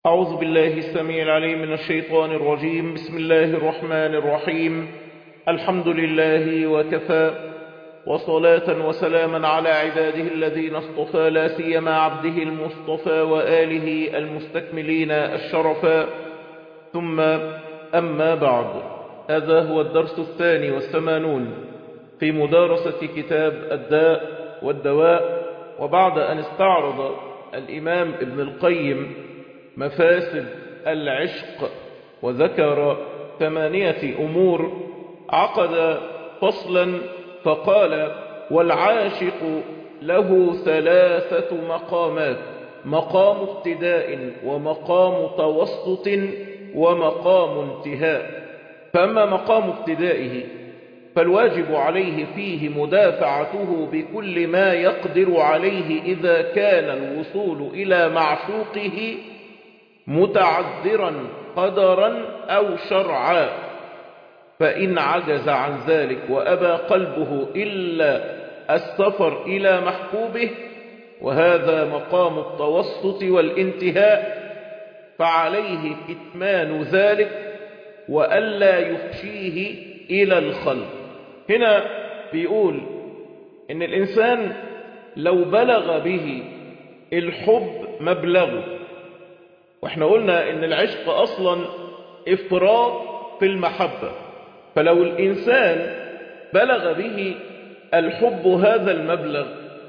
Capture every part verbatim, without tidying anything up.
أعوذ بالله السميع العليم من الشيطان الرجيم. بسم الله الرحمن الرحيم. الحمد لله وكفى، وصلاة وسلاما على عباده الذين اصطفى، لا سيما عبده المصطفى وآله المستكملين الشرفا، ثم أما بعد. هذا هو الدرس الثاني والثمانون في مدارسة كتاب الداء والدواء. وبعد أن استعرض الإمام ابن القيم مفاسد العشق وذكر ثمانية أمور، عقد فصلا فقال: والعاشق له ثلاثة مقامات: مقام ابتداء، ومقام توسط، ومقام انتهاء. فأما مقام ابتدائه فالواجب عليه فيه مدافعته بكل ما يقدر عليه إذا كان الوصول إلى معشوقه متعذرا قدرا أو شرعا، فإن عجز عن ذلك وأبى قلبه إلا السفر إلى محبوبه، وهذا مقام التوسط والانتهاء، فعليه كتمان ذلك وألا يفشيه إلى الخلق. هنا بيقول إن الإنسان لو بلغ به الحب مبلغه، واحنا قلنا ان العشق اصلا افراط في المحبة، فلو الانسان بلغ به الحب هذا المبلغ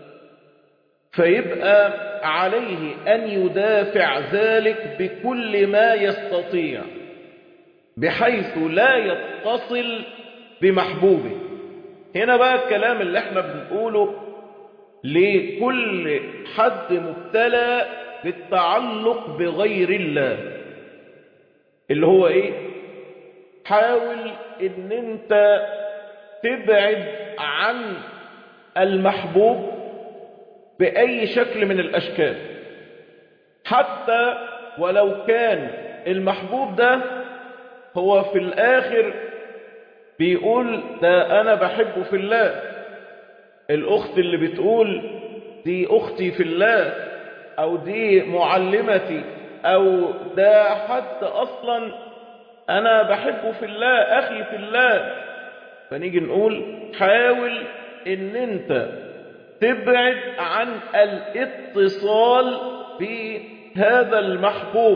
فيبقى عليه ان يدافع ذلك بكل ما يستطيع بحيث لا يتصل بمحبوبه. هنا بقى الكلام اللي احنا بنقوله لكل حد مبتلى بالتعلق بغير الله، اللي هو ايه؟ حاول ان انت تبعد عن المحبوب بأي شكل من الاشكال، حتى ولو كان المحبوب ده هو في الاخر بيقول ده انا بحبه في الله. الاخت اللي بتقول دي اختي في الله، او دي معلمتي، او ده حد اصلا انا بحبه في الله، اخي في الله، فنيجي نقول حاول ان انت تبعد عن الاتصال بهذا المحبوب.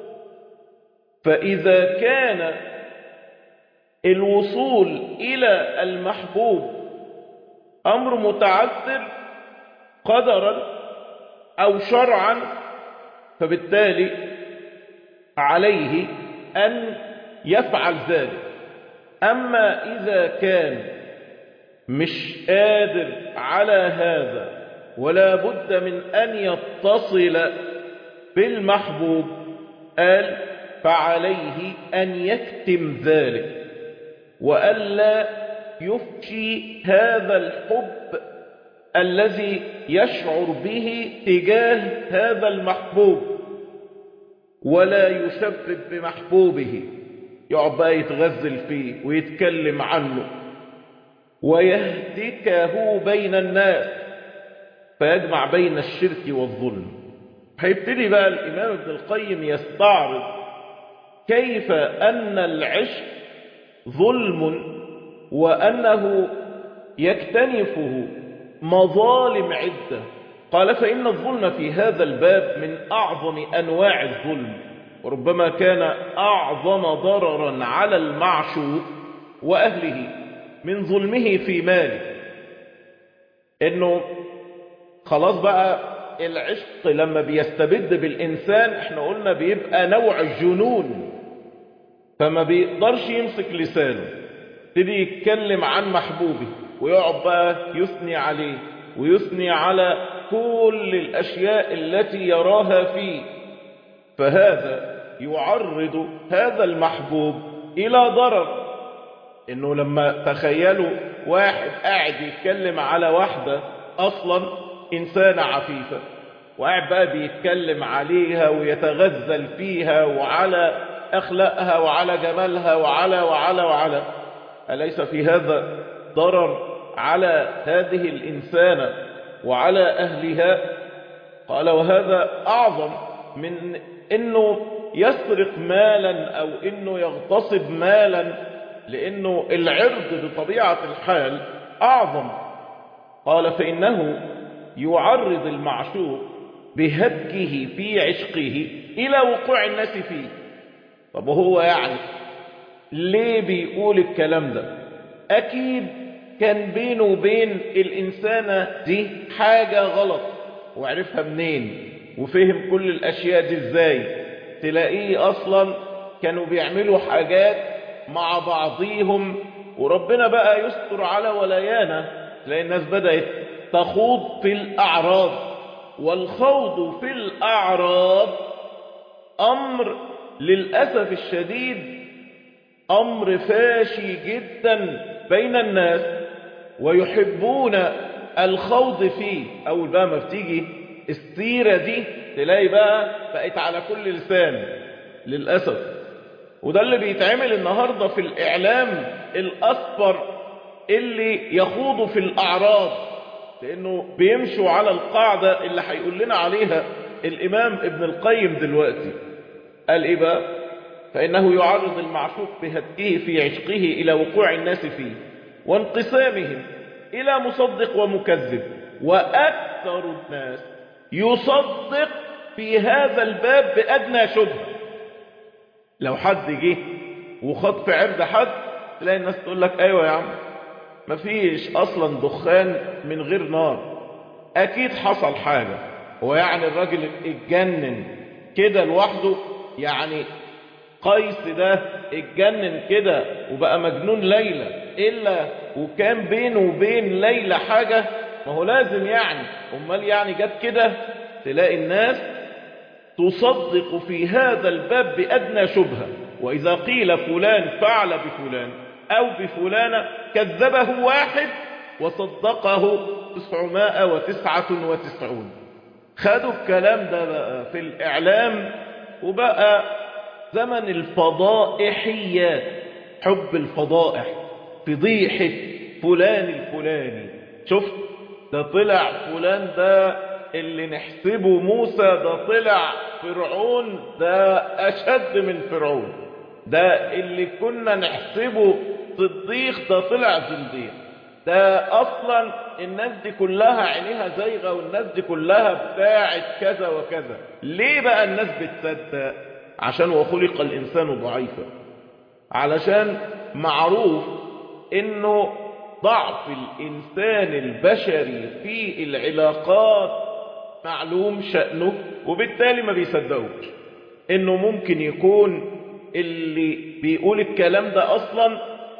فاذا كان الوصول الى المحبوب امر متعذر قدرا أو شرعا، فبالتالي عليه أن يفعل ذلك. أما إذا كان مش قادر على هذا ولا بد من أن يتصل بالمحبوب، قال فعليه أن يكتم ذلك وألا يفشي هذا الحب الذي يشعر به تجاه هذا المحبوب، ولا يشبب بمحبوبه، يقعد بقى يتغزل فيه ويتكلم عنه ويهتكه بين الناس فيجمع بين الشرك والظلم. هيبتدي بقى الإمام ابن القيم يستعرض كيف أن العشق ظلم وأنه يكتنفه مظالم عدة. قال: فإن الظلم في هذا الباب من أعظم أنواع الظلم، وربما كان أعظم ضررا على المعشوق وأهله من ظلمه في ماله. إنه خلاص بقى العشق لما بيستبد بالإنسان، احنا قلنا بيبقى نوع الجنون، فما بيقدرش يمسك لسانه، تبي يتكلم عن محبوبه ويقعد بقى يثني عليه ويثني على كل الأشياء التي يراها فيه، فهذا يعرض هذا المحبوب إلى ضرر. إنه لما تخيلوا واحد قاعد يتكلم على واحدة أصلا إنسانة عفيفة، وقاعد بقى بيتكلم عليها ويتغزل فيها وعلى أخلاقها وعلى جمالها وعلى وعلى وعلى، أليس في هذا ضرر على هذه الإنسانة وعلى أهلها؟ قال: وهذا أعظم من انه يسرق مالا او انه يغتصب مالا، لانه العرض بطبيعة الحال اعظم. قال فانه يعرض المعشوق بهتكه في عشقه الى وقوع الناس فيه. طب وهو يعني ليه بيقول الكلام ده؟ اكيد كان بينه وبين الانسانة دي حاجة غلط، وعرفها منين وفهم كل الاشياء دي ازاي. تلاقيه اصلا كانوا بيعملوا حاجات مع بعضيهم، وربنا بقى يستر على ولايانا. تلاقي الناس بدأت تخوض في الاعراض، والخوض في الاعراض امر للأسف الشديد امر فاشي جدا بين الناس، ويحبون الخوض فيه. اول بقى ما بتيجي السيرة دي تلاقي بقى بقت على كل لسان للأسف. وده اللي بيتعمل النهاردة في الإعلام الأصفر اللي يخوضوا في الأعراض، لأنه بيمشوا على القاعدة اللي هيقول لنا عليها الإمام ابن القيم دلوقتي. قال إيه بقى؟ فإنه يعرض المعشوق بهتكه في عشقه إلى وقوع الناس فيه وانقسامهم إلى مصدق ومكذب، وأكثر الناس يصدق في هذا الباب بأدنى شبهة. لو حد جه وخط في عرض حد تلاقي الناس تقول لك أيوة يا عم، مفيش أصلا دخان من غير نار، أكيد حصل حاجة. هو يعني الراجل اتجنن كده لوحده؟ يعني قيس ده اتجنن كده وبقى مجنون ليلى إلا وكان بينه وبين ليلى حاجة؟ ما هو لازم يعني، امال يعني جت كده. تلاقي الناس تصدق في هذا الباب بأدنى شبهة، وإذا قيل فلان فعل بفلان أو بفلانة كذبه واحد وصدقه تسعمائة وتسعة وتسعون. خدوا الكلام ده بقى في الإعلام، وبقى زمن الفضائحيات، حب الفضائح، فضيحة فلان الفلاني. شفت ده طلع فلان ده اللي نحسبه موسى، ده طلع فرعون، ده أشد من فرعون، ده اللي كنا نحسبه صديق ده طلع زنديق، ده أصلا الناس دي كلها عينيها زيغة والناس دي كلها بتاعت كذا وكذا. ليه بقى الناس بتصدق؟ عشان وخلق الإنسان ضعيفا، علشان معروف إنه ضعف الإنسان البشري في العلاقات معلوم شأنه، وبالتالي ما بيصدقوش إنه ممكن يكون اللي بيقول الكلام ده أصلا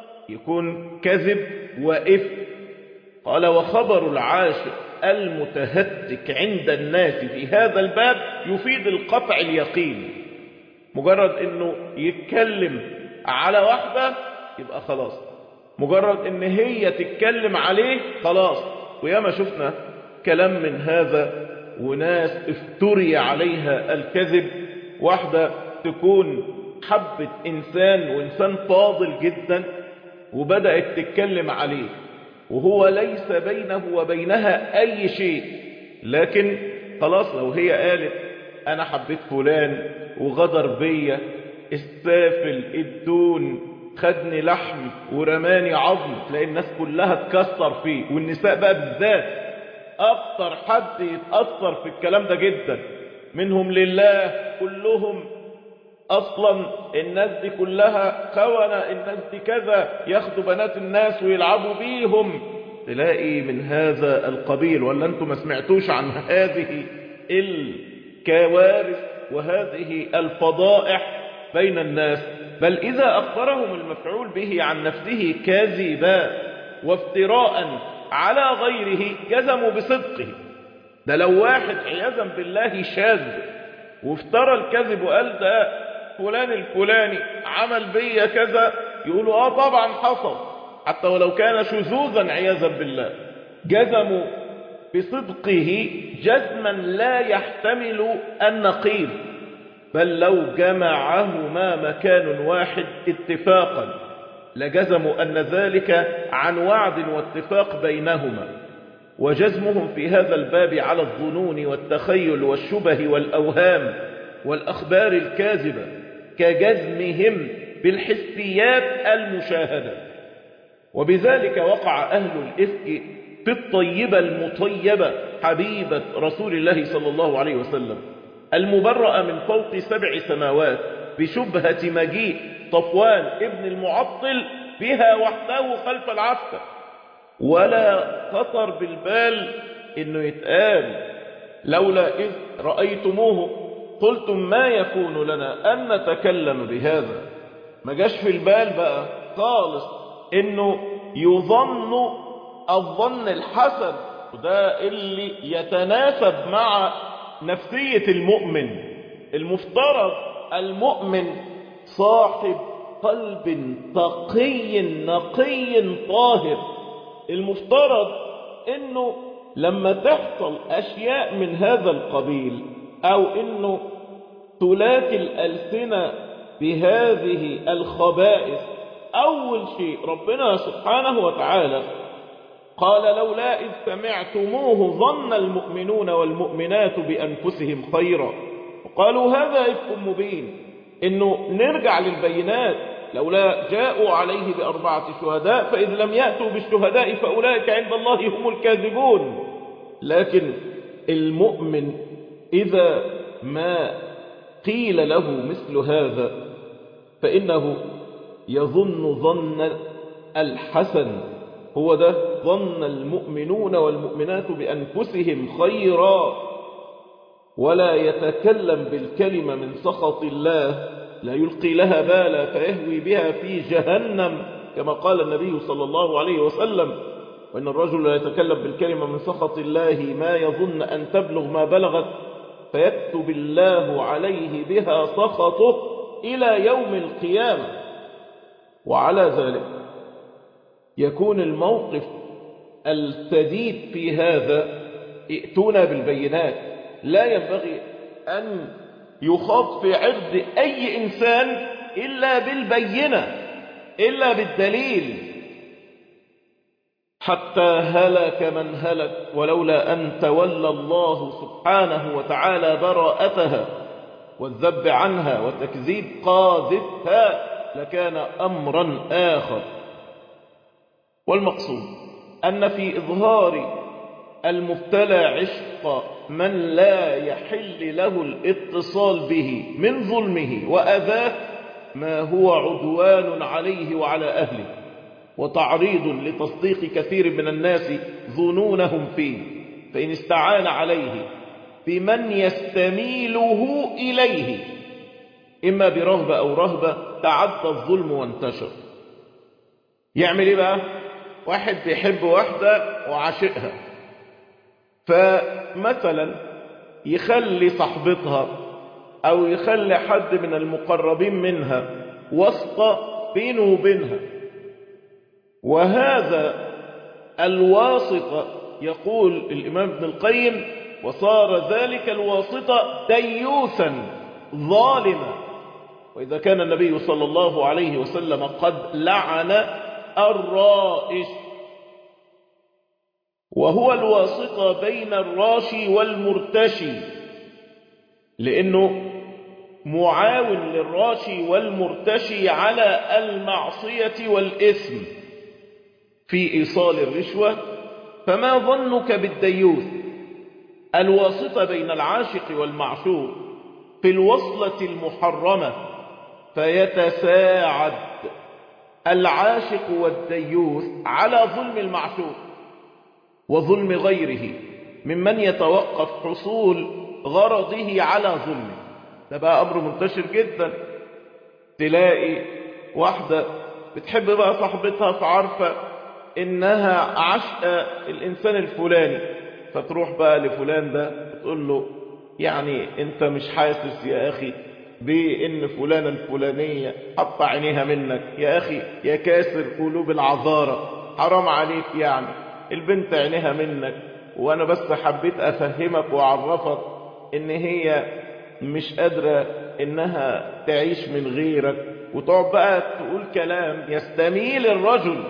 يكون كذب وإفك. قال وخبر العاشق المتهتك عند الناس في هذا الباب يفيد القطع اليقين. مجرد إنه يتكلم على واحدة يبقى خلاص، مجرد ان هي تتكلم عليه خلاص. وياما شفنا كلام من هذا، وناس افتري عليها الكذب. واحدة تكون حبت انسان وانسان فاضل جدا وبدأت تتكلم عليه وهو ليس بينه وبينها اي شيء، لكن خلاص لو هي قالت انا حبيت فلان وغدر بيا، السافل الدون خدني لحم ورماني عظم، تلاقي الناس كلها تكسر فيه. والنساء بقى بالذات اكتر حد يتأثر في الكلام ده جدا، منهم لله كلهم اصلا الناس دي كلها خونة، الناس دي كذا، ياخدوا بنات الناس ويلعبوا بيهم. تلاقي من هذا القبيل. ولا انتم ما سمعتوش عن هذه الكوارث وهذه الفضائح بين الناس؟ بل إذا أخبرهم المفعول به عن نفسه كاذبا وافتراء على غيره جزموا بصدقه. ده لو واحد عياذا بالله شاذ وافترى الكذب وقال ده فلان الفلاني عمل بيا كذا، يقولوا اه طبعا حصل، حتى ولو كان شذوذا عياذا بالله. جزموا بصدقه جزما لا يحتمل النقيض، بل لو جمعهما مكان واحد اتفاقا لجزموا أن ذلك عن وعد واتفاق بينهما. وجزمهم في هذا الباب على الظنون والتخيل والشبه والأوهام والأخبار الكاذبة كجزمهم بالحسيات المشاهدة. وبذلك وقع أهل الإفك في الطيبة المطيبة حبيبة رسول الله صلى الله عليه وسلم المبرأة من فوق سبع سماوات بشبهة مجيء صفوان ابن المعطل بها وحده خلف العسكر. ولا خطر بالبال انه يتقال لولا إذ رأيتموه قلتم ما يكون لنا أن نتكلم بهذا. ما جاش في البال بقى خالص انه يظن الظن الحسن، وده اللي يتناسب مع نفسية المؤمن. المفترض المؤمن صاحب قلب تقي نقي طاهر. المفترض انه لما تحصل اشياء من هذا القبيل او انه تلاقي الألسنة بهذه الخبائث، اول شيء ربنا سبحانه وتعالى قال لولا إذ سمعتموه ظن المؤمنون والمؤمنات بأنفسهم خيرا وقالوا هذا إفك مبين. إنه نرجع للبينات، لولا جاءوا عليه بأربعة شهداء فإذ لم يأتوا بالشهداء فأولئك عند الله هم الكاذبون. لكن المؤمن إذا ما قيل له مثل هذا فإنه يظن ظن الحسن. هو ده ظن المؤمنون والمؤمنات بأنفسهم خيرا، ولا يتكلم بالكلمة من سخط الله لا يلقي لها بالا فيهوي بها في جهنم كما قال النبي صلى الله عليه وسلم. وإن الرجل لا يتكلم بالكلمة من سخط الله ما يظن أن تبلغ ما بلغت فيكتب الله عليه بها سخطه إلى يوم القيامة. وعلى ذلك يكون الموقف السديد في هذا ائتونا بالبينات. لا ينبغي أن يخاض في عرض أي إنسان إلا بالبينة، إلا بالدليل. حتى هلك من هلك ولولا أن تولى الله سبحانه وتعالى براءتها والذب عنها وتكذيب قاذفها لكان أمرا آخر. والمقصود أن في إظهار المبتلى عشق من لا يحل له الاتصال به من ظلمه وأذاه ما هو عدوان عليه وعلى أهله وتعريض لتصديق كثير من الناس ظنونهم فيه، فإن استعان عليه بمن يستميله إليه إما برغبة أو رهبة تعدى الظلم وانتشر. يعمل إيه بقى؟ واحد بيحب واحدة وعاشقها، فمثلا يخلي صاحبتها أو يخلي حد من المقربين منها واسطة بينه وبينها، وهذا الواسطة يقول الإمام ابن القيم وصار ذلك الواسطة ديوثا ظالما. وإذا كان النبي صلى الله عليه وسلم قد لعن الرائش، وهو الواسطة بين الراشي والمرتشي، لأنه معاون للراشي والمرتشي على المعصية والإثم في إيصال الرشوة. فما ظنك بالديوث الواسطة بين العاشق والمعشوق في الوصلة المحرمة فيتساعد العاشق والديوث على ظلم المعشوق وظلم غيره ممن يتوقف حصول غرضه على ظلمه. ده بقى أمر منتشر جدا. تلاقي واحدة بتحب بقى صاحبتها فعارفة إنها عشق الإنسان الفلاني، فتروح بقى لفلان ده تقول له يعني أنت مش حاسس يا أخي بإن فلانة الفلانية حط عينيها منك؟ يا أخي يا كاسر قلوب العذارة، حرام عليك، يعني البنت عينيها منك، وأنا بس حبيت أفهمك وأعرفك إن هي مش قادرة إنها تعيش من غيرك. وتقعد بقى تقول كلام يستميل الرجل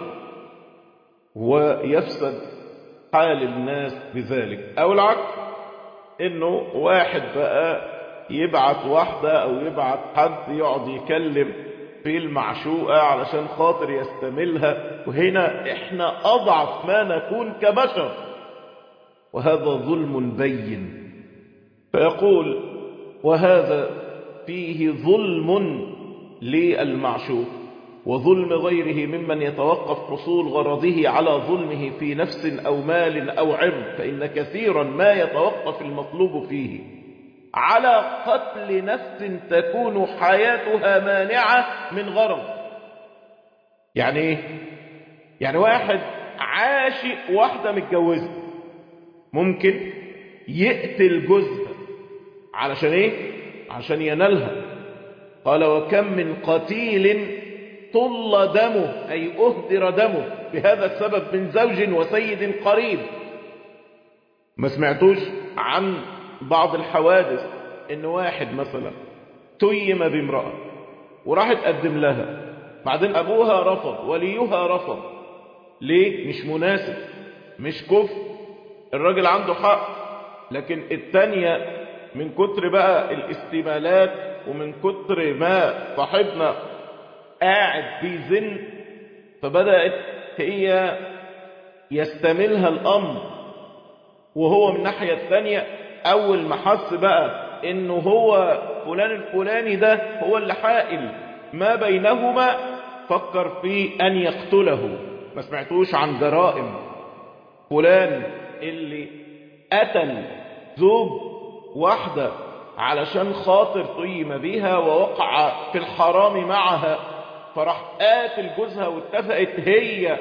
ويفسد حال الناس بذلك. أو العكس، إنه واحد بقى يبعت واحدة أو يبعت حد يقعد يكلم في المعشوقة علشان خاطر يستملها، وهنا احنا أضعف ما نكون كبشر، وهذا ظلم بين. فيقول وهذا فيه ظلم للمعشوق وظلم غيره ممن يتوقف حصول غرضه على ظلمه في نفس أو مال أو عرض، فإن كثيرا ما يتوقف المطلوب فيه على قتل نفس تكون حياتها مانعة من غرض. يعني ايه؟ يعني واحد عاشق واحدة متجوزة ممكن يقتل جوزها علشان ايه؟ عشان ينالها. قال وكم من قتيل طل دمه أي أهدر دمه بهذا السبب من زوج وسيد قريب. ما سمعتوش عن بعض الحوادث ان واحد مثلا تيم بامرأة وراح تقدم لها، بعدين ابوها رفض، وليها رفض، ليه؟ مش مناسب، مش كفء، الراجل عنده حق. لكن التانية من كتر بقى الاستمالات ومن كتر ما صاحبنا قاعد بيزن، فبدأت هي يستملها الامر، وهو من ناحية الثانية أول ما حس بقى إنه هو فلان الفلاني ده هو اللي حائل ما بينهما، فكر في أن يقتله. ما سمعتوش عن جرائم فلان اللي قتل زوج واحدة علشان خاطر طيم بيها ووقع في الحرام معها، فراح قاتل جوزها واتفقت هي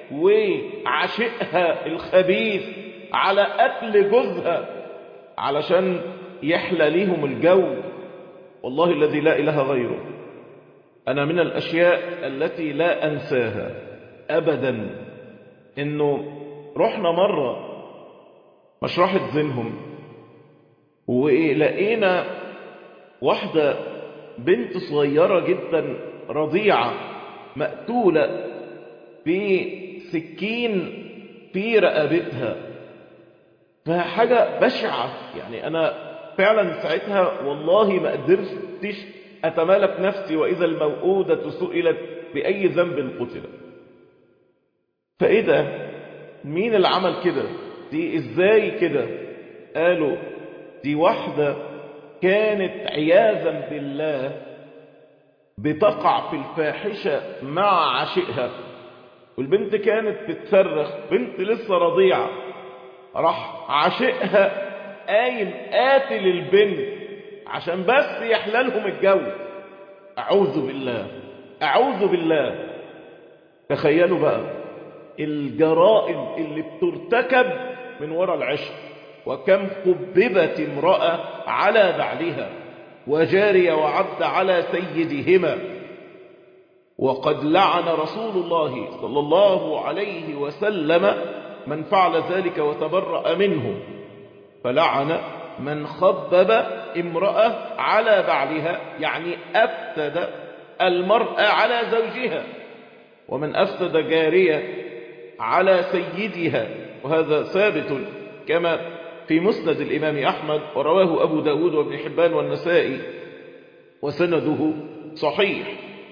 وعشقها الخبيث على قتل جوزها علشان يحلى ليهم الجو. والله الذي لا إله غيره، أنا من الأشياء التي لا أنساها أبدا إنه رحنا مرة مشرحة زينهم ولقينا واحدة بنت صغيرة جدا رضيعة مقتولة بسكين في رقبتها، فحاجة بشعة. يعني أنا فعلا ساعتها والله ما قدرتش أتمالك نفسي، وإذا الموءودة سئلت بأي ذنب قتلت. فإيه ده؟ مين اللي عمل كده؟ دي إزاي كده؟ قالوا دي واحدة كانت عياذا بالله بتقع في الفاحشة مع عشقها، والبنت كانت بتصرخ، بنت لسه رضيعة، راح عشقها قايم قاتل البنت عشان بس يحللهم الجو. أعوذ بالله، أعوذ بالله. تخيلوا بقى الجرائم اللي بترتكب من وراء العشق، وكم قببت امرأة على بعلها وجارية وعبد على سيدهما. وقد لعن رسول الله صلى الله عليه وسلم من فعل ذلك وتبرأ منه، فلعن من خبب امرأة على بعلها، يعني أفسد المرأة على زوجها، ومن أفسد جارية على سيدها، وهذا ثابت كما في مسند الإمام أحمد، ورواه أبو داود وابن حبان والنسائي وسنده صحيح.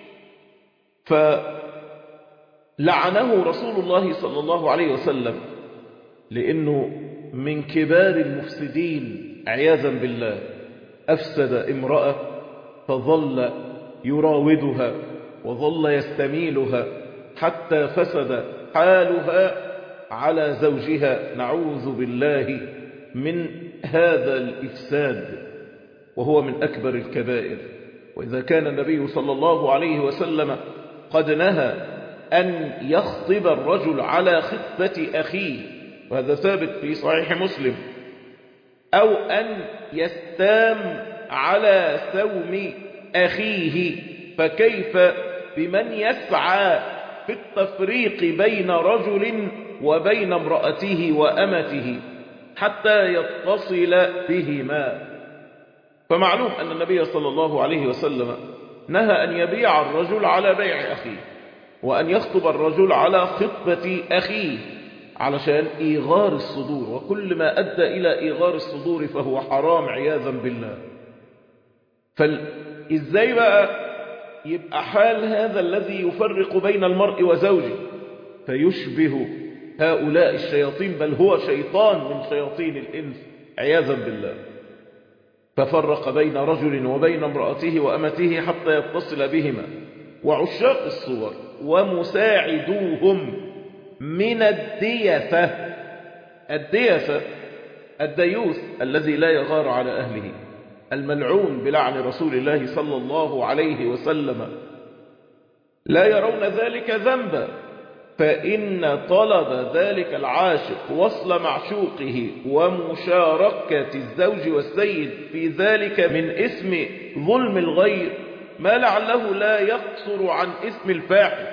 فلعنه رسول الله صلى الله عليه وسلم لأنه من كبار المفسدين عياذا بالله. أفسد امرأة فظل يراودها وظل يستميلها حتى فسد حالها على زوجها، نعوذ بالله من هذا الإفساد، وهو من أكبر الكبائر. وإذا كان النبي صلى الله عليه وسلم قد نهى أن يخطب الرجل على خطبة أخيه، وهذا ثابت في صحيح مسلم، أو أن يستام على سوم أخيه، فكيف بمن يسعى في التفريق بين رجل وبين امرأته وأمته حتى يتصل بهما. فمعلوم أن النبي صلى الله عليه وسلم نهى أن يبيع الرجل على بيع أخيه، وأن يخطب الرجل على خطبة أخيه علشان إيغار الصدور، وكل ما أدى إلى إيغار الصدور فهو حرام عياذا بالله. فإزاي بقى يبقى حال هذا الذي يفرق بين المرء وزوجه فيشبه هؤلاء الشياطين، بل هو شيطان من شياطين الإنس عياذا بالله. ففرق بين رجل وبين امرأته وأمته حتى يتصل بهما. وعشاق الصور ومساعدوهم من الديثة. الديثة الديوث الذي لا يغار على أهله، الملعون بلعن رسول الله صلى الله عليه وسلم، لا يرون ذلك ذنبا، فإن طلب ذلك العاشق وصل معشوقه ومشاركة الزوج والسيد في ذلك من اسم ظلم الغير ما لعله لا يقصر عن اسم الفاحش.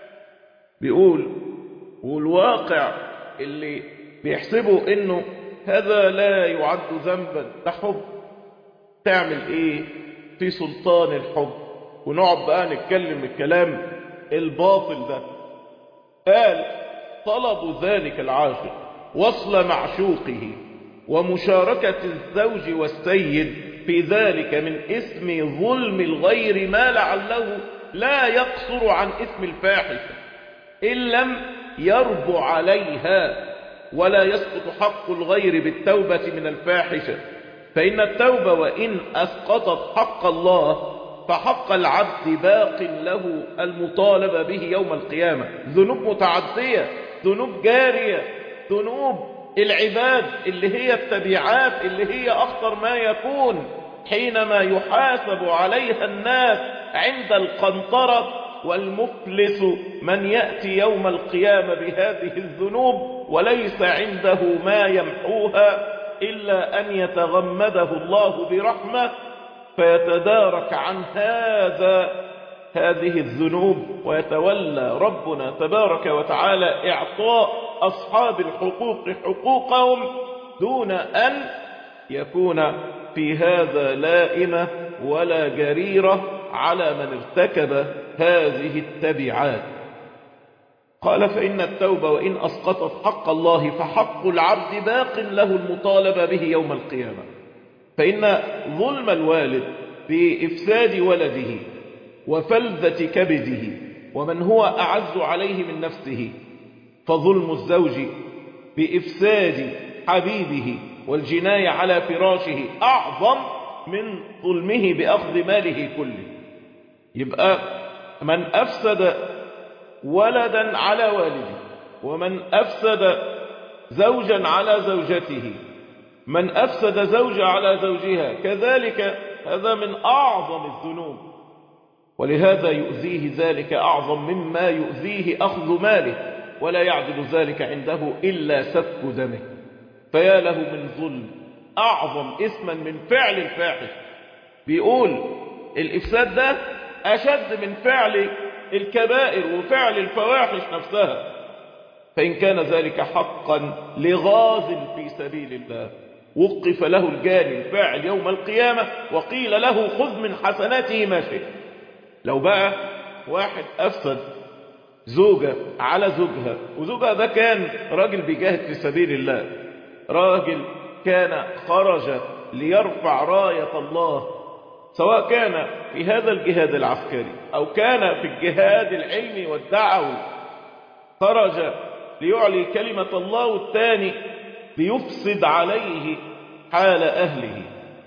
بيقول والواقع اللي بيحسبوا انه هذا لا يعد ذنبا، ده حب. تعمل ايه في سلطان الحب؟ ونقعد بقى نتكلم الكلام الباطل ده. قال طلب ذلك العاشق وصل معشوقه ومشاركة الزوج والسيد في ذلك من اسم ظلم الغير ما لعله لا يقصر عن اسم الفاحشة إن لم يربو عليها، ولا يسقط حق الغير بالتوبة من الفاحشة. فإن التوبة وإن أسقطت حق الله فحق العبد باق له المطالبة به يوم القيامة. ذنوب متعدية، ذنوب جارية، ذنوب العباد اللي هي التبعات اللي هي أخطر ما يكون حينما يحاسب عليها الناس عند القنطرة. والمفلس من يأتي يوم القيامة بهذه الذنوب وليس عنده ما يمحوها إلا أن يتغمده الله برحمة فيتدارك عن هذا هذه الذنوب، ويتولى ربنا تبارك وتعالى إعطاء أصحاب الحقوق حقوقهم دون أن يكون في هذا لائمة ولا جريرة على من ارتكب هذه التبعات. قال فإن التوبة وإن أسقطت حق الله فحق العبد باق له المطالبة به يوم القيامة. فإن ظلم الوالد بإفساد ولده وفلذة كبده ومن هو أعز عليه من نفسه، فظلم الزوج بإفساد حبيبه والجناية على فراشه أعظم من ظلمه بأخذ ماله كله. يبقى من أفسد ولدا على والده، ومن أفسد زوجا على زوجته، من أفسد زوجة على زوجها، كذلك هذا من أعظم الذنوب. ولهذا يؤذيه ذلك أعظم مما يؤذيه أخذ ماله، ولا يعدل ذلك عنده إلا سفك دمه. فيا له من ظلم أعظم اسما من فعل الفاحش. بيقول الإفساد ده أشد من فعل الكبائر وفعل الفواحش نفسها. فإن كان ذلك حقا لغاز في سبيل الله وقف له الجاني الفاعل يوم القيامة وقيل له خذ من حسناته ما شئت. لو بقى واحد أفسد زوجة على زوجها، وزوجها ده كان راجل بيجاهد في سبيل الله، راجل كان خرج ليرفع راية الله، سواء كان في هذا الجهاد العسكري أو كان في الجهاد العلمي والدعوي، خرج ليعلي كلمة الله، والثاني ليفسد عليه حال أهله،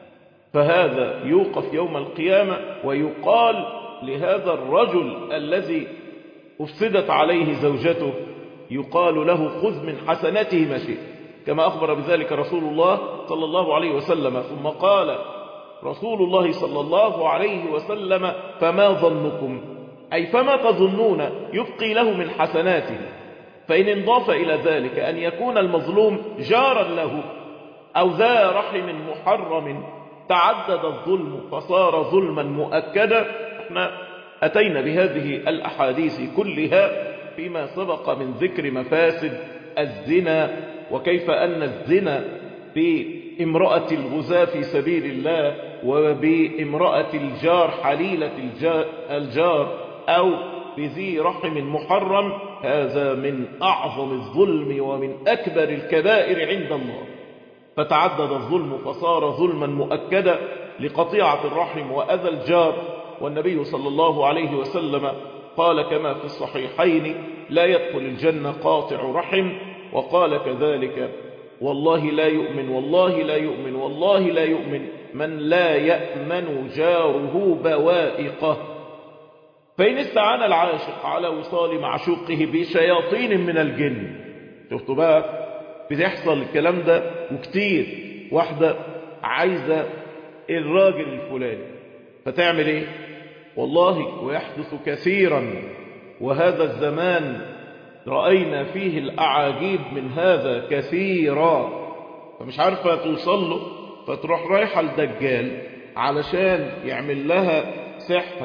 فهذا يوقف يوم القيامة ويقال لهذا الرجل الذي أفسدت عليه زوجته، يقال له خذ من حسناته ما شئت، كما أخبر بذلك رسول الله صلى الله عليه وسلم. ثم قال رسول الله صلى الله عليه وسلم فما ظنكم، أي فما تظنون يبقي له من حسناته؟ فإن انضاف إلى ذلك أن يكون المظلوم جارا له أو ذا رحم محرم تعدد الظلم فصار ظلما مؤكدا. احنا أتينا بهذه الأحاديث كلها فيما سبق من ذكر مفاسد الزنا، وكيف أن الزنا بامرأة الغزاة في سبيل الله وبامرأة الجار حليلة الجار أو بذي رحم محرم هذا من أعظم الظلم ومن أكبر الكبائر عند الله. فتعدد الظلم فصار ظلما مؤكدا، لقطيعة الرحم وأذى الجار. والنبي صلى الله عليه وسلم قال كما في الصحيحين: لا يدخل الجنة قاطع رحم. وقال كذلك: والله لا يؤمن والله لا يؤمن والله لا يؤمن من لا يأمن جاره بوائقه. فإن استعان العاشق على وصال معشوقه بشياطين من الجن. شفتوا بقى بتحصل الكلام ده وكتير. واحدة عايزة الراجل الفلاني فتعمل ايه؟ والله ويحدث كثيرا، وهذا الزمان رأينا فيه الأعاجيب من هذا كثيرا. فمش عارفة توصل له، فتروح رايحة الدجال علشان يعمل لها سحر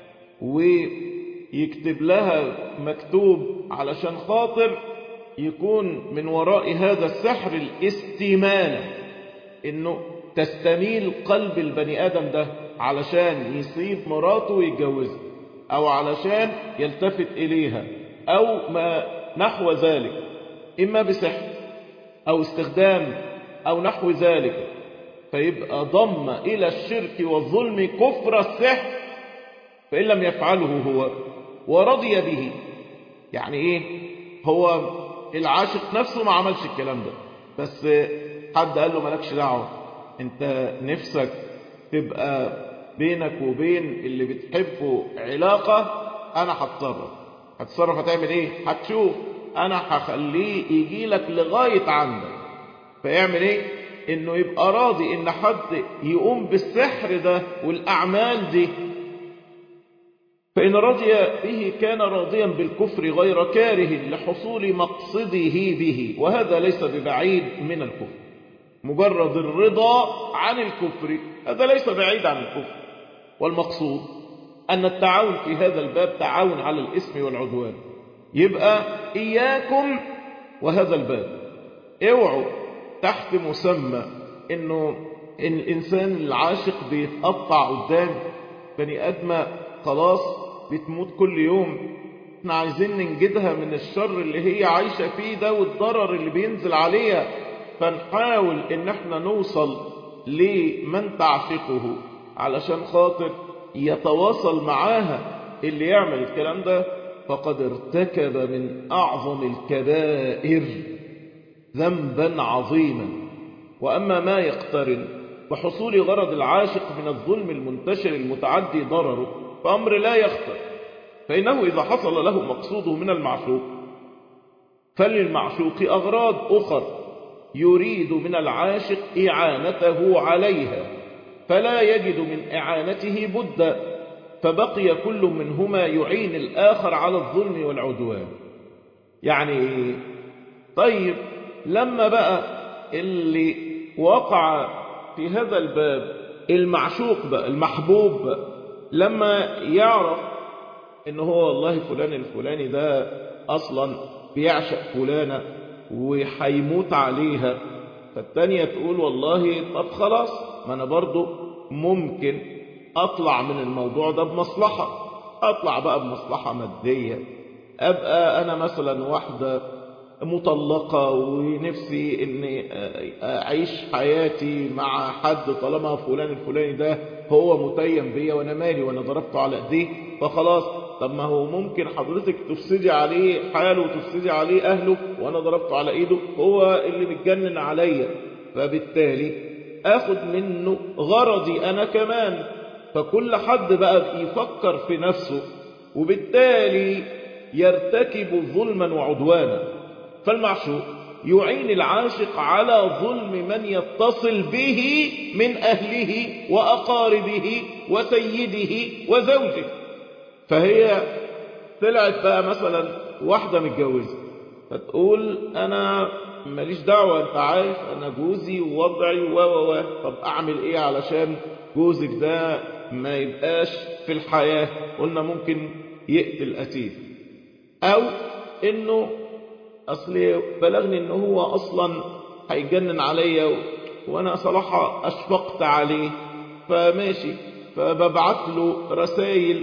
ويكتب لها مكتوب علشان خاطر يكون من وراء هذا السحر الاستمالة، انه تستميل قلب البني آدم ده علشان يصيب مراته ويتجوزها، او علشان يلتفت اليها، او ما نحو ذلك، اما بسحر او استخدام او نحو ذلك. فيبقى ضم الى الشرك والظلم كفر السحر، فإن لم يفعله هو ورضي به. يعني ايه؟ هو العاشق نفسه ما عملش الكلام ده، بس حد قال له مالكش دعوة، انت نفسك تبقى بينك وبين اللي بتحبه علاقة، انا هتصرف. هتصرف هتعمل ايه؟ هتشوف، انا هخليه يجي لك لغاية عندك. فيعمل ايه؟ انه يبقى راضي ان حد يقوم بالسحر ده والاعمال دي. فإن رضي به كان راضيا بالكفر غير كاره لحصول مقصده به، وهذا ليس ببعيد من الكفر. مجرد الرضا عن الكفر هذا ليس بعيد عن الكفر. والمقصود أن التعاون في هذا الباب تعاون على الإثم والعدوان. يبقى إياكم وهذا الباب، اوعوا تحت مسمى إنه إن الإنسان العاشق بيتقطع قدام بني آدم خلاص بتموت كل يوم، احنا عايزين ننجدها من الشر اللي هي عايشة فيه ده والضرر اللي بينزل عليها، فنحاول ان احنا نوصل لمن تعشقه علشان خاطر يتواصل معاها. اللي يعمل الكلام ده فقد ارتكب من اعظم الكبائر ذنبا عظيما. واما ما يقترن بحصول غرض العاشق من الظلم المنتشر المتعدي ضرره فأمر لا يخطر، فإنه إذا حصل له مقصوده من المعشوق فللمعشوق أغراض أخر يريد من العاشق إعانته عليها، فلا يجد من إعانته بدا، فبقي كل منهما يعين الآخر على الظلم والعدوان. يعني إيه؟ طيب لما بقى اللي وقع في هذا الباب المعشوق بقى المحبوب بقى لما يعرف إنه هو والله فلان الفلاني ده أصلا بيعشق فلانة وحيموت عليها، فالتانية تقول والله طب خلاص ما أنا برضو ممكن أطلع من الموضوع ده بمصلحة، أطلع بقى بمصلحة مادية، أبقى أنا مثلا واحدة مطلقة ونفسي إني أعيش حياتي مع حد طالما فلان الفلاني ده هو متيم بيا وأنا مالي وأنا ضربته على إيديه فخلاص. طب ما هو ممكن حضرتك تفسدي عليه حاله وتفسدي عليه أهله وأنا ضربته على إيده، هو اللي متجنن عليا، فبالتالي آخد منه غرضي أنا كمان. فكل حد بقى يفكر في نفسه وبالتالي يرتكب ظلما وعدوانا. فالمعشوق يعين العاشق على ظلم من يتصل به من أهله وأقاربه وسيده وزوجه. فهي طلعت بقى مثلا واحدة متجوزة فتقول أنا ماليش دعوة، أنت عارف أنا جوزي ووضعي و و و طب أعمل إيه علشان جوزك ده ما يبقاش في الحياة؟ قلنا ممكن يقتل قتيل، أو إنه أصل بلغني إنه هو أصلا هيجنن عليا وأنا صراحة أشفقت عليه فماشي، فببعت له رسائل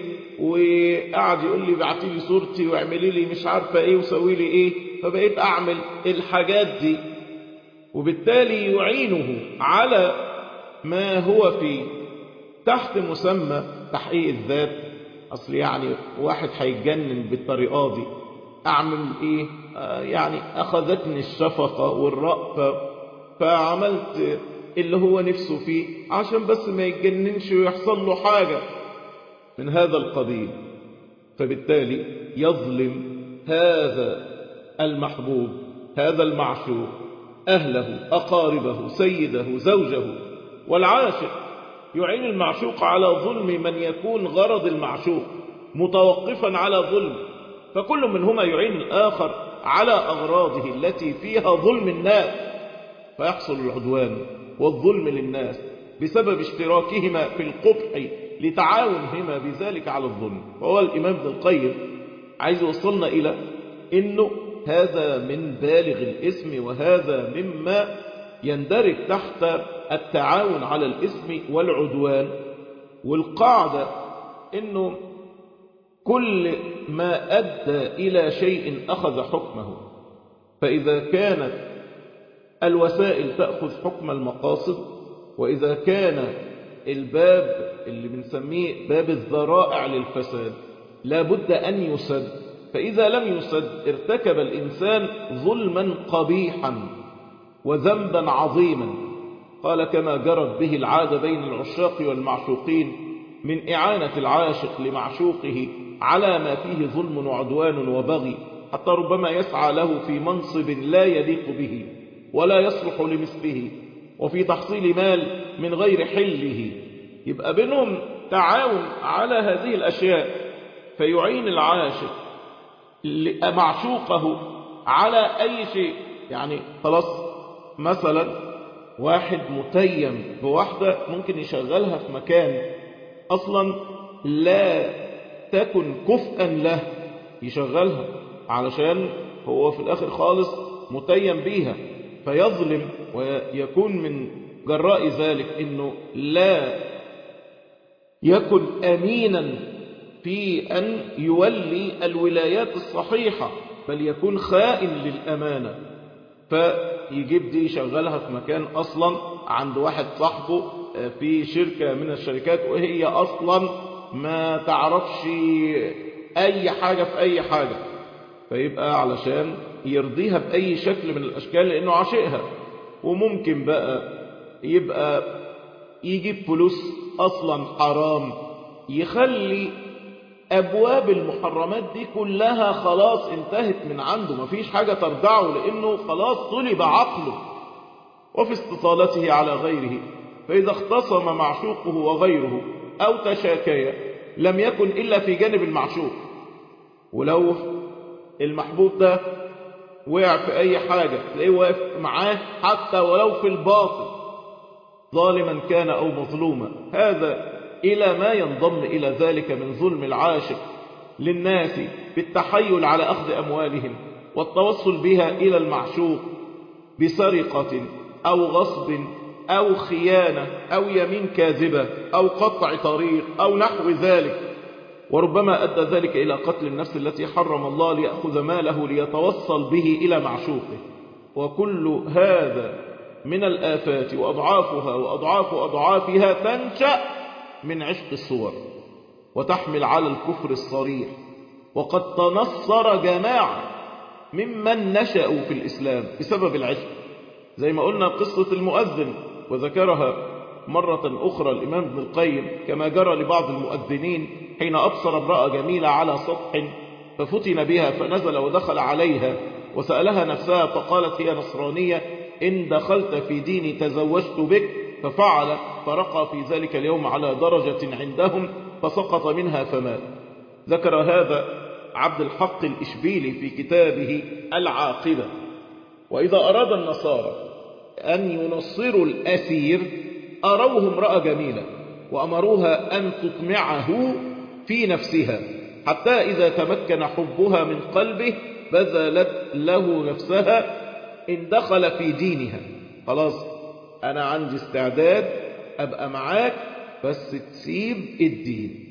وقعد يقول لي بعتي لي صورتي واعملي لي مش عارفة إيه وسوي لي إيه، فبقيت أعمل الحاجات دي وبالتالي يعينه على ما هو فيه. تحت مسمى تحقيق الذات. أصل يعني واحد هيتجنن بالطريقة دي، أعمل إيه؟ آه يعني أخذتني الشفقة والرأفة فعملت اللي هو نفسه فيه عشان بس ما يتجننش ويحصل له حاجة من هذا القبيل. فبالتالي يظلم هذا المحبوب، هذا المعشوق، أهله، أقاربه، سيده، زوجه. والعاشق يعين المعشوق على ظلم من يكون غرض المعشوق متوقفا على ظلم، فكل منهما يعين الآخر على أغراضه التي فيها ظلم الناس، فيحصل العدوان والظلم للناس بسبب اشتراكهما في القبح لتعاونهما بذلك على الظلم. وهو الإمام ابن القيم عايز يوصلنا إلى إنه هذا من بالغ الإثم، وهذا مما يندرج تحت التعاون على الإثم والعدوان. والقاعدة إنه كل ما أدى إلى شيء أخذ حكمه، فإذا كانت الوسائل تأخذ حكم المقاصد، وإذا كان الباب اللي بنسميه باب الذرائع للفساد لابد أن يسد، فإذا لم يسد ارتكب الإنسان ظلما قبيحا وذنبا عظيما. قال كما جرت به العادة بين العشاق والمعشوقين من إعانة العاشق لمعشوقه على ما فيه ظلم وعدوان وبغي، حتى ربما يسعى له في منصب لا يليق به ولا يصلح لمثله، وفي تحصيل مال من غير حله. يبقى بينهم تعاون على هذه الأشياء، فيعين العاشق معشوقه على أي شيء. يعني خلاص مثلا واحد متيم بواحدة ممكن يشغلها في مكان أصلا لا تكن كفءا له، يشغلها علشان هو في الآخر خالص متيم بيها، فيظلم ويكون من جراء ذلك إنه لا يكن أمينا في أن يولي الولايات الصحيحة، بل يكون خائن للأمانة. فيجيب دي يشغلها في مكان أصلا عند واحد صاحبه في شركة من الشركات، وهي أصلا ما تعرفش أي حاجة في أي حاجة، فيبقى علشان يرضيها بأي شكل من الأشكال لأنه عاشقها. وممكن بقى يبقى يجيب فلوس أصلا حرام، يخلي أبواب المحرمات دي كلها خلاص انتهت من عنده، مفيش حاجة ترجعه لأنه خلاص طلب عقله وفي استطالته على غيره. فإذا اختصم معشوقه وغيره أو تشاكيا لم يكن إلا في جانب المعشوق، ولو المحبوب ده وقع في أي حاجة تلاقيه واقف معاه حتى ولو في الباطل، ظالما كان أو مظلوما. هذا إلى ما ينضم إلى ذلك من ظلم العاشق للناس بالتحيل على أخذ أموالهم والتوصل بها إلى المعشوق بسرقة أو غصب أو خيانة أو يمين كاذبة أو قطع طريق أو نحو ذلك. وربما أدى ذلك إلى قتل النفس التي حرم الله ليأخذ ماله ليتوصل به إلى معشوقه. وكل هذا من الآفات وأضعافها وأضعاف أضعافها تنشأ من عشق الصور وتحمل على الكفر الصريح. وقد تنصر جماعة ممن نشأوا في الإسلام بسبب العشق، زي ما قلنا قصة المؤذن وذكرها مرة أخرى الإمام ابن القيم كما جرى لبعض المؤذنين حين أبصر امرأة جميلة على سطح ففتن بها فنزل ودخل عليها وسألها نفسها فقالت هي نصرانية، إن دخلت في ديني تزوجت بك، ففعل فرقى في ذلك اليوم على درجة عندهم فسقط منها فمات. ذكر هذا عبد الحق الإشبيلي في كتابه العاقبة. وإذا أراد النصارى أن ينصروا الأسير أروه امرأة جميلة وأمروها أن تطمعه في نفسها، حتى إذا تمكن حبها من قلبه بذلت له نفسها إن دخل في دينها. خلاص أنا عندي استعداد أبقى معاك بس تسيب الدين.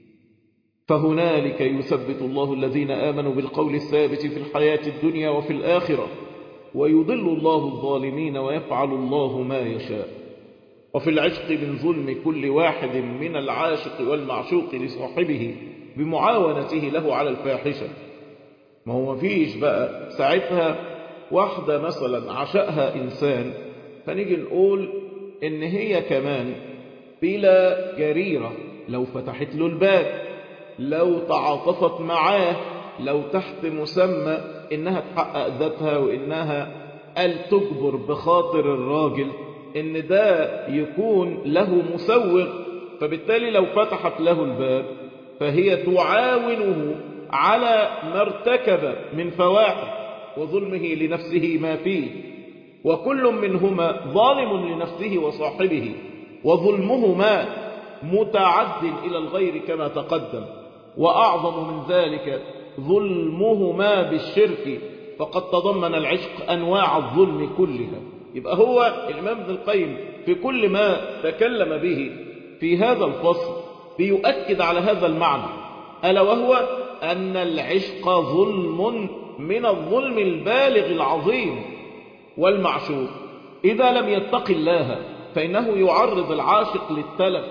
فهنالك يثبت الله الذين آمنوا بالقول الثابت في الحياة الدنيا وفي الآخرة ويضل الله الظالمين ويفعل الله ما يشاء. وفي العشق من ظلم كل واحد من العاشق والمعشوق لصاحبه بمعاونته له على الفاحشة. ما هو مفيش بقى ساعتها واحدة مثلا عشقها إنسان فنيجي نقول إن هي كمان بلا جريرة لو فتحت له الباب، لو تعاطفت معاه، لو تحت مسمى إنها تحقق ذاتها وإنها قال تجبر بخاطر الراجل إن ده يكون له مسوغ، فبالتالي لو فتحت له الباب فهي تعاونه على ما ارتكب من فواحش وظلمه لنفسه ما فيه، وكل منهما ظالم لنفسه وصاحبه، وظلمهما متعد إلى الغير كما تقدم. وأعظم من ذلك ظلمهما بالشرك، فقد تضمن العشق أنواع الظلم كلها. يبقى هو الإمام ابن القيم في كل ما تكلم به في هذا الفصل بيؤكد على هذا المعنى، ألا وهو أن العشق ظلم من الظلم البالغ العظيم. والمعشوق إذا لم يتق الله فإنه يعرض العاشق للتلف،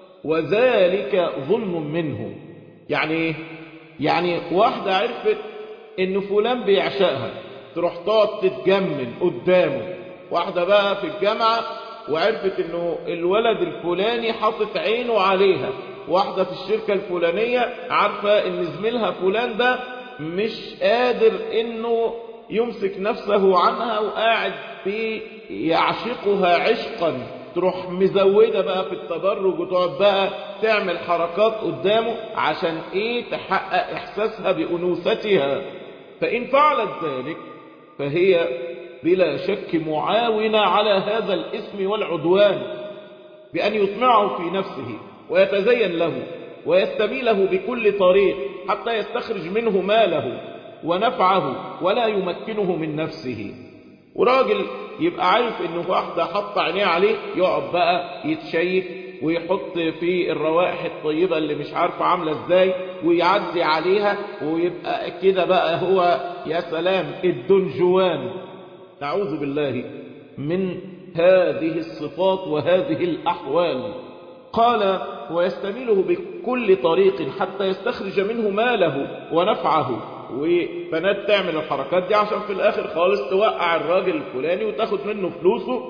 وذلك ظلم منه. يعني إيه؟ يعني واحدة عرفت إن فلان بيعشقها تروح تقعد تتجمل قدامه. واحدة بقى في الجامعة وعرفت إنه الولد الفلاني حاطط عينه عليها. واحدة في الشركة الفلانية عارفة إن زميلها فلان ده مش قادر إنه يمسك نفسه عنها وقاعد بيعشقها عشقا، تروح مزودة بقى في التبرج وتقعد بقى تعمل حركات قدامه عشان ايه؟ تحقق احساسها بأنوثتها. فإن فعلت ذلك فهي بلا شك معاونة على هذا الاسم والعدوان، بأن يطمعه في نفسه ويتزين له ويستميله بكل طريق حتى يستخرج منه ماله ونفعه ولا يمكنه من نفسه. وراجل يبقى عارف انه واحدة حط عينيه عليه يقعد بقى يتشيك ويحط في الروائح الطيبة اللي مش عارفة عاملة ازاي ويعدي عليها، ويبقى كده بقى هو يا سلام الدنجوان. نعوذ بالله من هذه الصفات وهذه الأحوال. قال ويستميله بكل طريق حتى يستخرج منه ماله ونفعه. وبنات تعمل الحركات دي عشان في الآخر خالص توقع الراجل الفلاني وتاخد منه فلوسه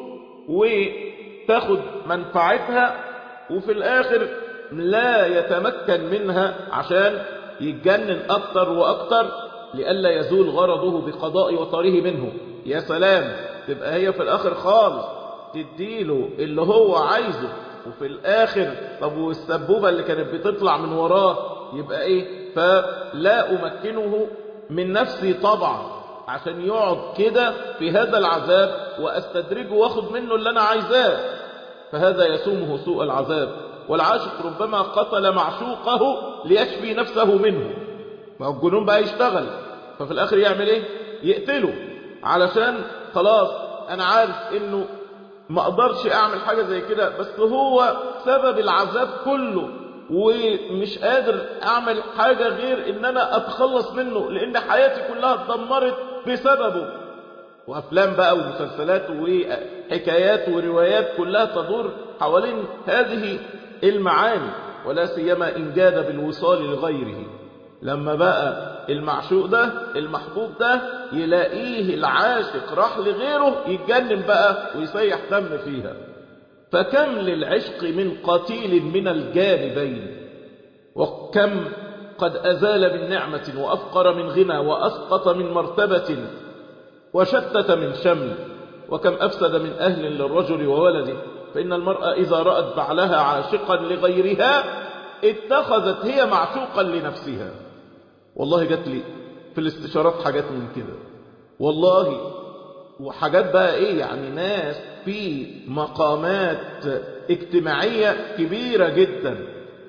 وتاخد منفعتها، وفي الآخر لا يتمكن منها عشان يتجنن أكتر وأكتر لئلا يزول غرضه بقضاء وطره منه. يا سلام، تبقى هي في الآخر خالص تديله اللي هو عايزه، وفي الآخر طب والسبوبة اللي كانت بتطلع من وراه يبقى إيه؟ فلا أمكنه من نفسي طبعا عشان يقعد كده في هذا العذاب وأستدرجه واخد منه اللي أنا عايزاه، فهذا يسومه سوء العذاب. والعاشق ربما قتل معشوقه ليشفي نفسه منه. ما هو الجنون بقى يشتغل، ففي الآخر يعمل إيه؟ يقتله علشان خلاص أنا عارف إنه ما أقدرش أعمل حاجة زي كده، بس هو سبب العذاب كله ومش قادر أعمل حاجة غير إن أنا أتخلص منه لأن حياتي كلها اتدمرت بسببه. وأفلام بقى ومسلسلات وحكايات وروايات كلها تدور حوالين هذه المعاني، ولا سيما إن جاد بالوصال لغيره. لما بقى المعشوق ده المحبوب ده يلاقيه العاشق راح لغيره يتجنن بقى ويسيح دم فيها. فكم للعشق من قتيل من الجانبين، وكم قد أزال من نعمة وأفقر من غنى وأسقط من مرتبة وشتت من شمل، وكم أفسد من أهل للرجل وولده. فإن المرأة إذا رأت بعلها عاشقا لغيرها اتخذت هي معشوقا لنفسها. والله جات لي في الاستشارات حاجات من كده والله، وحاجات بقى ايه يعني ناس في مقامات اجتماعية كبيرة جدا،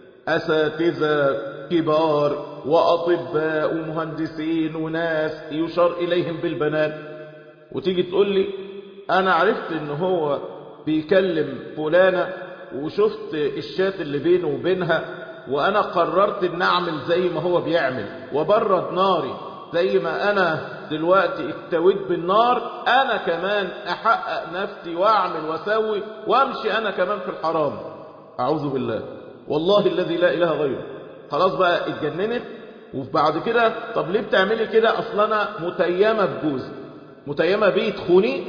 أساتذة كبار وأطباء ومهندسين وناس يشار إليهم بالبنات، وتيجي تقول لي أنا عرفت إن هو بيكلم فلانة وشفت الشات اللي بينه وبينها وأنا قررت إن أعمل زي ما هو بيعمل وبرد ناري زي ما أنا دلوقتي اكتويت بالنار أنا كمان أحقق نفسي وأعمل وأسوي وأمشي أنا كمان في الحرام. أعوذ بالله، والله الذي لا إله غيره. خلاص بقى اتجننت، وبعد كده طب ليه بتعملي كده؟ أصلا أنا متيمة بجوزي، متيمة بيه تخوني.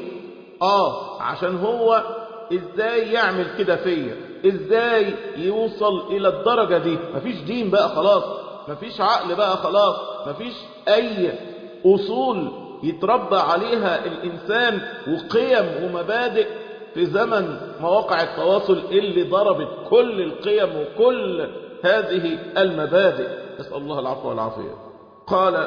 آه عشان هو إزاي يعمل كده فيا؟ إزاي يوصل إلى الدرجة دي؟ مفيش دين بقى خلاص، مفيش عقل بقى خلاص، مفيش أي أصول يتربى عليها الإنسان وقيم ومبادئ في زمن مواقع التواصل اللي ضربت كل القيم وكل هذه المبادئ. نسأل الله العفو والعافية. قال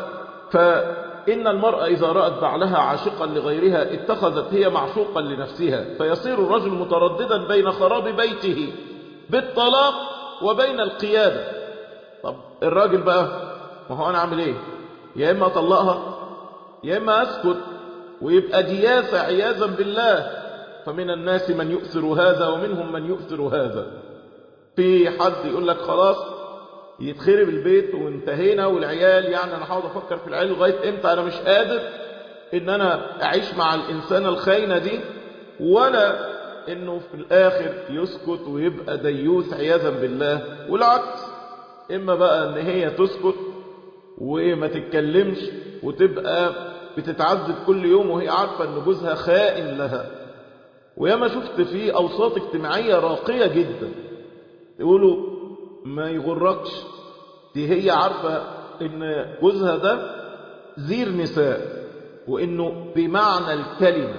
فإن المرأة إذا رأت بعلها عاشقا لغيرها اتخذت هي معشوقا لنفسها، فيصير الرجل مترددا بين خراب بيته بالطلاق وبين القيادة. طب الراجل بقى، ما هو أنا أعمل إيه؟ يا إما أطلقها يا إما أسكت ويبقى دياسة عياذا بالله. فمن الناس من يؤثر هذا ومنهم من يؤثر هذا. في حد يقول لك خلاص يتخرب البيت وانتهينا والعيال، يعني أنا هقعد أفكر في العيال لغاية إمتى؟ أنا مش قادر إن أنا أعيش مع الإنسان الخاينة دي. ولا إنه في الآخر يسكت ويبقى ديوث عياذا بالله. والعكس، إما بقى إن هي تسكت وما تتكلمش وتبقى بتتعذب كل يوم وهي عارفة إن جوزها خائن لها. وياما شفت فيه أوساط اجتماعية راقية جدا يقولوا ما يغركش، دي هي عارفة إن جوزها ده زير نساء، وإنه بمعنى الكلمة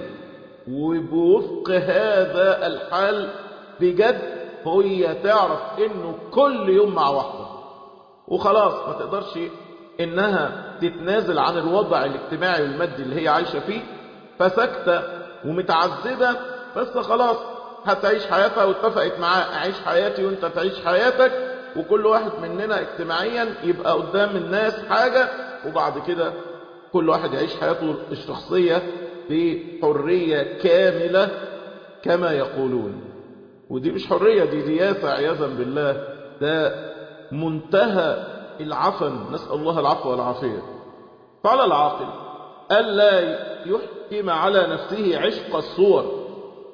وبوفق هذا الحال بجد هي تعرف إنه كل يوم مع واحدة، وخلاص ما تقدرش إنها تتنازل عن الوضع الاجتماعي والمادي اللي هي عايشة فيه، فسكتة ومتعذبة. بس خلاص هتعيش حياتها واتفقت معاه أعيش حياتي وانت تعيش حياتك، وكل واحد مننا اجتماعيا يبقى قدام الناس حاجة، وبعد كده كل واحد يعيش حياته الشخصية بحرية كاملة كما يقولون. ودي مش حرية، دي دياسة عياذا بالله، ده منتهى العفن. نسأل الله العفو والعافية. فعلى العاقل ألا يحكم على نفسه عشق الصور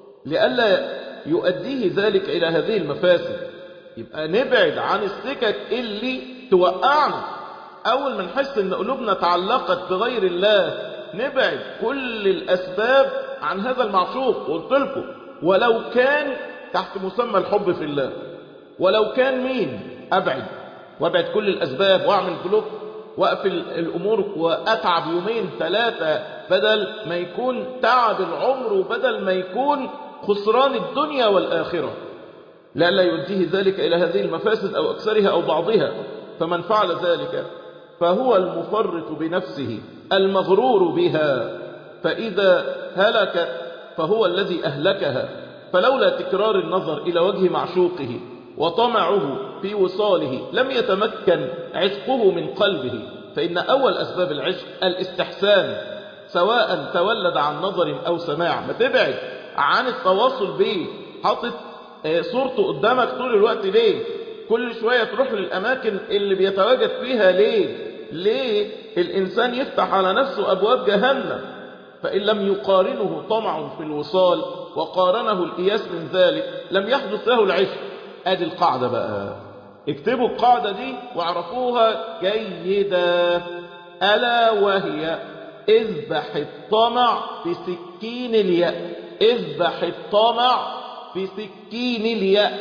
لئلا يؤديه ذلك إلى هذه المفاسد. يبقى نبعد عن السكك اللي توقعنا. أول ما نحس إن قلوبنا تعلقت بغير الله نبعد كل الأسباب عن هذا المعشوق. قلت لكم ولو كان تحت مسمى الحب في الله، ولو كان مين، أبعد وابعد كل الأسباب وأعمل بلوك وأقفل الأمور وأتعب يومين ثلاثة بدل ما يكون تعب العمر وبدل ما يكون خسران الدنيا والآخرة، لئلا يؤديه ذلك إلى هذه المفاسد أو أكثرها أو بعضها. فمن فعل ذلك فهو المفرط بنفسه المغرور بها، فإذا هلكت فهو الذي أهلكها. فلولا تكرار النظر إلى وجه معشوقه وطمعه في وصاله لم يتمكن عشقه من قلبه. فإن أول أسباب العشق الاستحسان، سواء تولد عن نظر أو سماع. ما تبعد عن التواصل به، حاطط صورته قدامك طول الوقت ليه؟ كل شوية تروح للأماكن اللي بيتواجد فيها ليه؟ ليه الإنسان يفتح على نفسه أبواب جهنم؟ فإن لم يقارنه طمع في الوصال وقارنه الإياس من ذلك لم يحدث له العشق. ادي القاعدة بقى، اكتبوا القاعدة دي واعرفوها جيدا، ألا وهي اذبح الطمع بسكين اليأس. اذبح الطمع بسكين اليأس.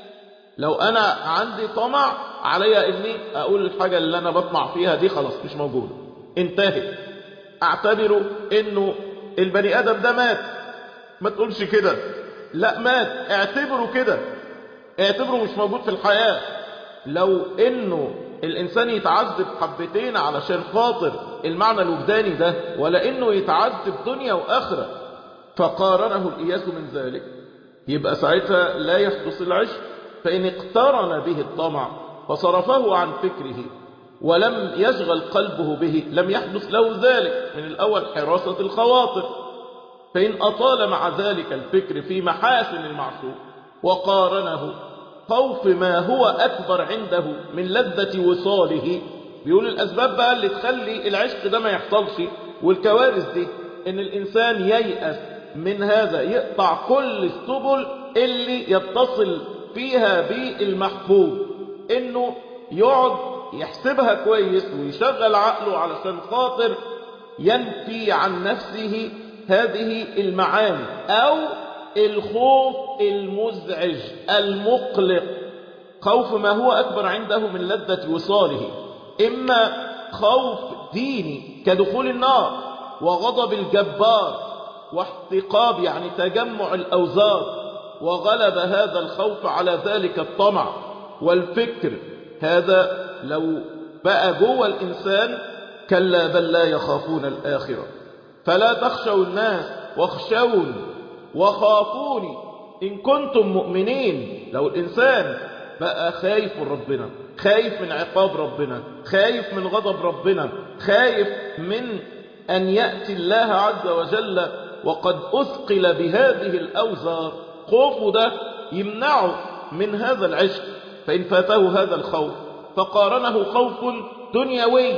لو أنا عندي طمع علي إني أقول الحاجة اللي أنا بطمع فيها دي خلاص مش موجودة، انتهت. اعتبروا إنه البني آدم ده مات. ما تقولش كده، لا مات، اعتبروا كده، اعتبروا مش موجود في الحياة. لو إنه الإنسان يتعذب حبتين علشان خاطر المعنى الوجداني ده، ولا إنه يتعذب دنيا وآخرة، فقارنه الإياس من ذلك، يبقى ساعتها لا يحدث العشق. فإن اقترن به الطمع فصرفه عن فكره ولم يشغل قلبه به لم يحدث له ذلك. من الأول حراسة الخواطر. فإن أطال مع ذلك الفكر في محاسن المعشوق وقارنه خوف ما هو أكبر عنده من لذة وصاله بيقول الأسباب بقى اللي تخلي العشق ده ما يحصلش والكوارث دي إن الإنسان ييأس من هذا، يقطع كل السبل اللي يتصل فيها بالمحبوب، إنه يقعد يحسبها كويس ويشغل عقله علشان خاطر ينفي عن نفسه هذه المعاني، أو الخوف المزعج المقلق، خوف ما هو أكبر عنده من لذة وصاله، إما خوف ديني كدخول النار وغضب الجبار واحتقاب يعني تجمع الأوزار، وغلب هذا الخوف على ذلك الطمع والفكر. هذا لو بقى جوه الإنسان كلا بل لا يخافون الآخرة، فلا تخشوا الناس واخشون وخافوني إن كنتم مؤمنين. لو الإنسان بقى خايف من ربنا، خايف من عقاب ربنا، خايف من غضب ربنا، خايف من أن يأتي الله عز وجل وقد أثقل بهذه الأوزار، خوفه ده يمنعه من هذا العشق. فإن فاته هذا الخوف فقارنه خوف دنيوي،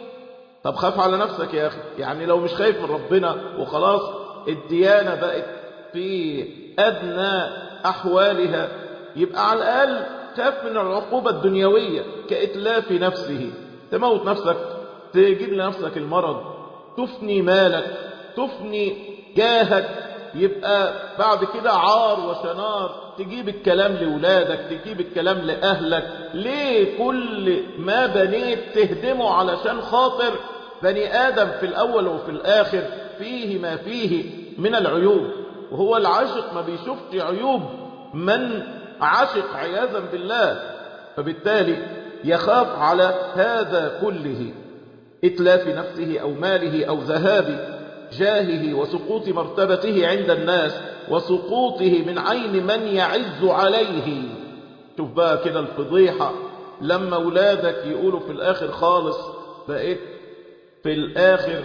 طب خاف على نفسك يا أخي، يعني لو مش خايف من ربنا وخلاص الديانة بقت في أدنى أحوالها، يبقى على الأقل خاف من العقوبة الدنيوية كإتلاف نفسه، تموت نفسك، تجيب لنفسك المرض، تفني مالك، تفني جاهك، يبقى بعد كده عار وشنار، تجيب الكلام لولادك، تجيب الكلام لأهلك. ليه كل ما بنيت تهدمه علشان خاطر بني آدم في الأول وفي الآخر فيه ما فيه من العيوب، وهو العاشق ما بيشوفش عيوب من عاشق عياذا بالله، فبالتالي يخاف على هذا كله، إتلاف نفسه أو ماله أو ذهاب جاهه وسقوط مرتبته عند الناس وسقوطه من عين من يعز عليه. شوف بقى كده الفضيحة لما أولادك يقولوا في الآخر خالص بقيت في الآخر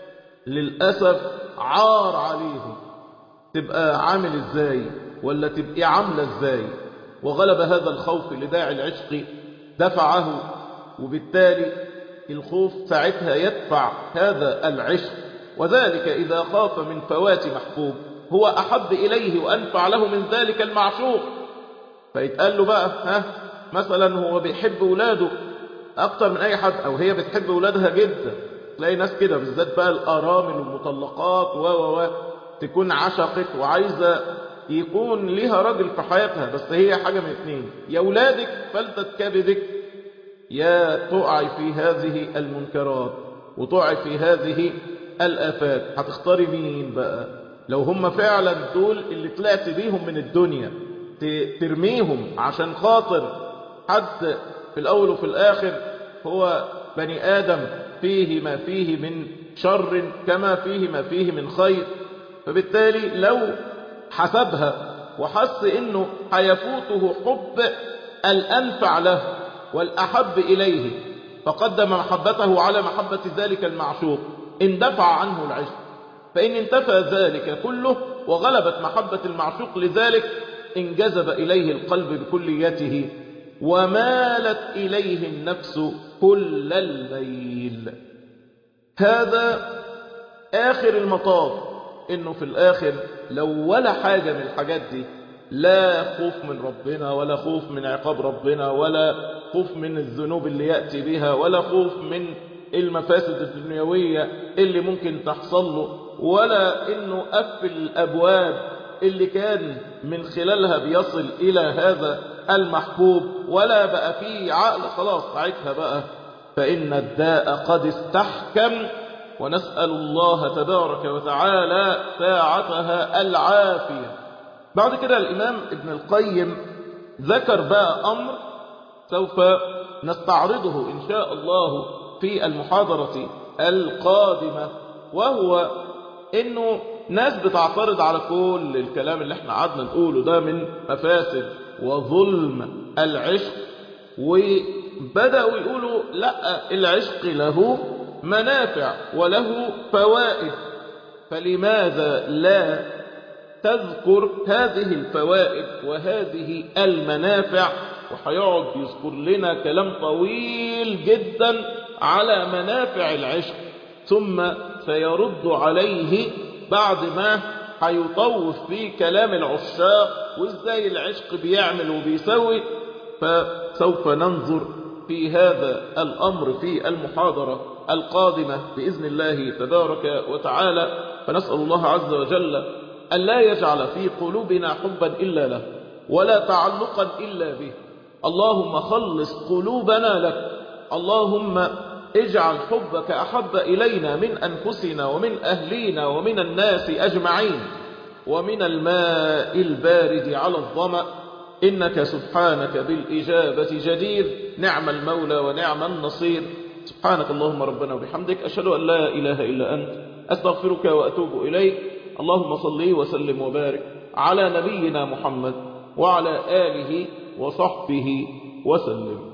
للأسف عار عليهم، تبقى عامل ازاي ولا تبقى عاملة ازاي؟ وغلب هذا الخوف لداعي العشق دفعه، وبالتالي الخوف ساعتها يدفع هذا العشق. وذلك إذا خاف من فوات محبوب هو أحب إليه وأنفع له من ذلك المعشوق. فيتقال له بقى ها مثلا هو بيحب ولاده أكتر من أي حد، أو هي بتحب ولادها جدا، تلاقي ناس كده بالذات بقى الأرامل والمطلقات و و و تكون عشقت وعايزة يكون ليها راجل في حياتها، بس هي حاجة من اتنين، يا ولادك فلتت كبدك، يا تقع في هذه المنكرات وتقع في هذه الآفات. هتختاري مين بقى؟ لو هم فعلا دول اللي طلعت بيهم من الدنيا ترميهم عشان خاطر حد في الأول وفي الآخر هو بني آدم فيه ما فيه من شر كما فيه ما فيه من خير. فبالتالي لو حسبها وحس انه هيفوته حب الأنفع له والأحب إليه، فقدم محبته على محبة ذلك المعشوق، اندفع عنه العشق. فإن انتفى ذلك كله وغلبت محبة المعشوق لذلك، انجذب إليه القلب بكليته ومالت إليه النفس كل الميل. هذا آخر المطاف، إنه في الآخر لو ولا حاجة من الحاجات دي، لا خوف من ربنا ولا خوف من عقاب ربنا ولا خوف من الذنوب اللي يأتي بها ولا خوف من المفاسد الدنيوية اللي ممكن تحصل له، ولا إنه قفل الأبواب اللي كان من خلالها بيصل إلى هذا المحبوب، ولا بقى فيه عقل خلاص ساعتها بقى فإن الداء قد استحكم، ونسأل الله تبارك وتعالى ساعتها العافية. بعد كده الإمام ابن القيم ذكر بقى أمر سوف نستعرضه إن شاء الله في المحاضرة القادمة، وهو إنه ناس بتعترض على كل الكلام اللي احنا قعدنا نقوله ده من مفاسد وظلم العشق، وبدأوا يقولوا لا، العشق له منافع وله فوائد، فلماذا لا تذكر هذه الفوائد وهذه المنافع؟ وهيقعد يذكر لنا كلام طويل جدا على منافع العشق، ثم سيرد عليه بعد ما هيطوف في كلام العشاق وازاي العشق بيعمل وبيسوي. فسوف ننظر في هذا الأمر في المحاضرة القادمة بإذن الله تبارك وتعالى. فنسأل الله عز وجل أن لا يجعل في قلوبنا حبا إلا له ولا تعلقا إلا به. اللهم خلص قلوبنا لك، اللهم اجعل حبك أحب إلينا من أنفسنا ومن أهلينا ومن الناس أجمعين ومن الماء البارد على الظمأ، إنك سبحانك بالإجابة جدير، نعم المولى ونعم النصير. سبحانك اللهم ربنا وبحمدك، أشهد أن لا إله إلا أنت، أستغفرك وأتوب إليك. اللهم صل وسلم وبارك على نبينا محمد وعلى آله وصحبه وسلم.